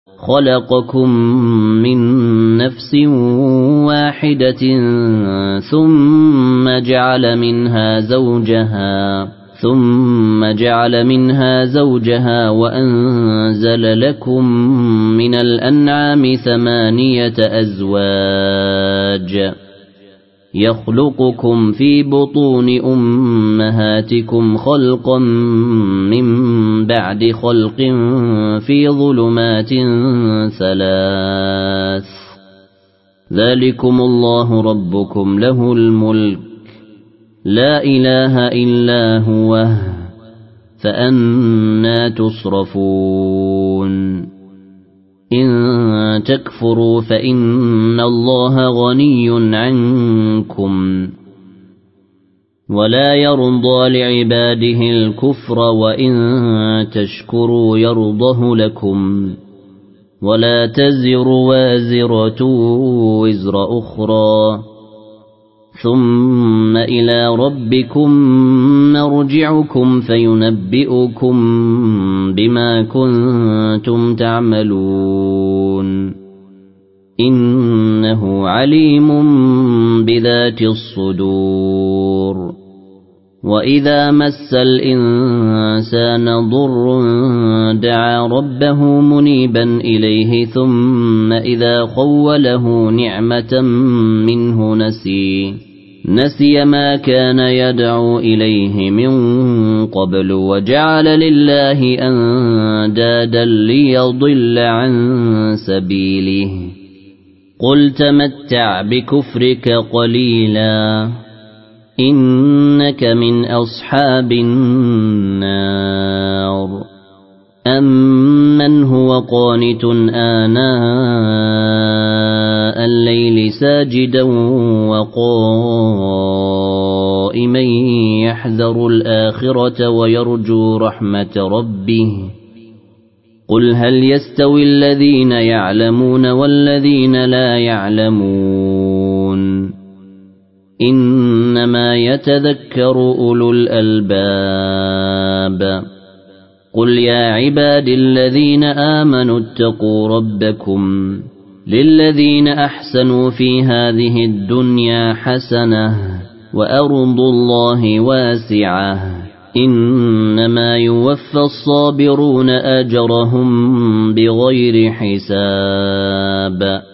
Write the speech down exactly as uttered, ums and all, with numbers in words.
خلقكم من نفس واحدة ثم جعل منها زوجها ثم جعل منها زوجها وأنزل لكم من الأنعام ثمانية أزواج يخلقكم في بطون أمهاتكم خلقا من بعد خلق في ظلمات ثلاث ذلكم الله ربكم له الملك لا إله إلا هو فأنى تصرفون إن تكفروا فإن الله غني عنكم ولا يرضى لعباده الكفر وإن تشكروا يرضه لكم ولا تزر وازرة وزر أخرى ثم إلى ربكم مرجعكم فينبئكم بما كنتم تعملون إنه عليم بذات الصدور وإذا مس الإنسان ضر دعا ربه منيبا إليه ثم إذا خوله نعمة منه نسي نسي ما كان يدعو إليه من قبل وجعل لله أندادا ليضل عن سبيله قل تمتع بكفرك قليلا إنك من أصحاب النار أمن هو قانت آناء الليل ساجدا وقائما يحذر الآخرة ويرجو رحمة ربه قل هل يستوي الذين يعلمون والذين لا يعلمون إنما يتذكر أولو الألباب قل يا عباد الذين آمنوا اتقوا ربكم للذين أحسنوا في هذه الدنيا حسنة وأرض الله واسعة إنما يوفى الصابرون أجرهم بغير حساب